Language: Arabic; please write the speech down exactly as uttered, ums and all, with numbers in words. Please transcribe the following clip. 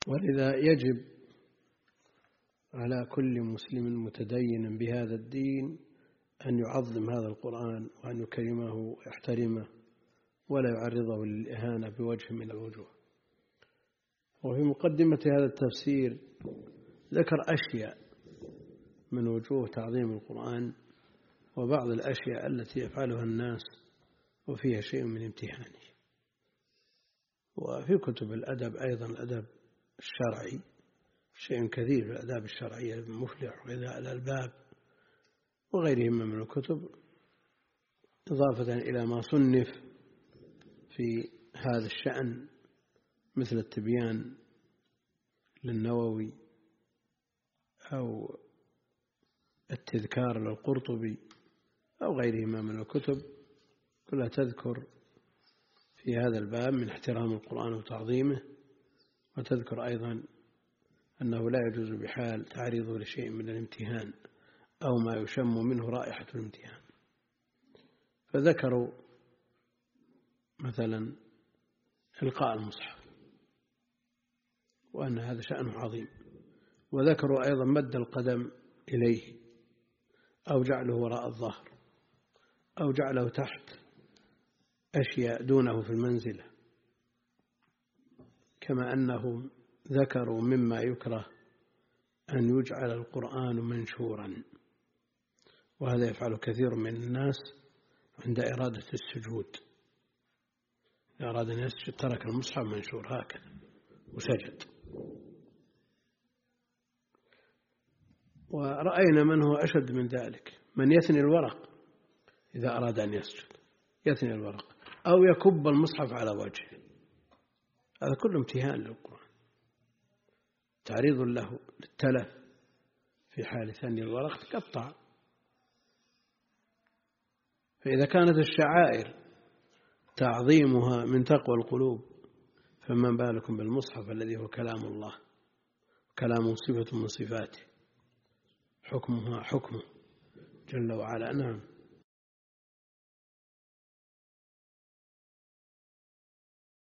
ولذا يجب على كل مسلم متدين بهذا الدين أن يعظم هذا القرآن وأن يكرمه ويحترمه ولا يعرضه للإهانة بوجه من الوجوه. وفي مقدمة هذا التفسير ذكر أشياء من وجوه تعظيم القرآن وبعض الأشياء التي يفعلها الناس وفيها شيء من امتحانه. وفي كتب الأدب أيضا الأدب الشرعي شيء كثير في الآداب الشرعية المفلح وغذاء الألباب وغيرهم من الكتب، إضافة إلى ما صنف في هذا الشأن مثل التبيان للنووي أو التذكار للقرطبي أو غيرهما من الكتب، كلها تذكر في هذا الباب من احترام القرآن وتعظيمه، وتذكر أيضا أنه لا يجوز بحال تعريضه لشيء من الامتهان أو ما يشم منه رائحة الامتهان. فذكروا مثلا إلقاء المصحف وأن هذا شأنه عظيم، وذكروا أيضا مد القدم إليه أو جعله وراء الظهر أو جعله تحت أشياء دونه في المنزلة، كما أنهم ذكروا مما يكره أن يجعل القرآن منشورا، وهذا يفعل كثير من الناس عند إرادة السجود، إذا أراد أن يسجد ترك المصحف منشور هكذا وسجد. ورأينا من هو أشد من ذلك، من يثني الورق إذا أراد أن يسجد، يثني الورق أو يكب المصحف على وجهه، هذا كله امتهان للقرآن، تعريض له للتلف في حال ثني الورق تقطع. فإذا كانت الشعائر تعظيمها من تقوى القلوب، فما بالكم بالمصحف الذي هو كلام الله، كلامه صفة من صفاته، حكمها حكمه جل وعلا. نعم.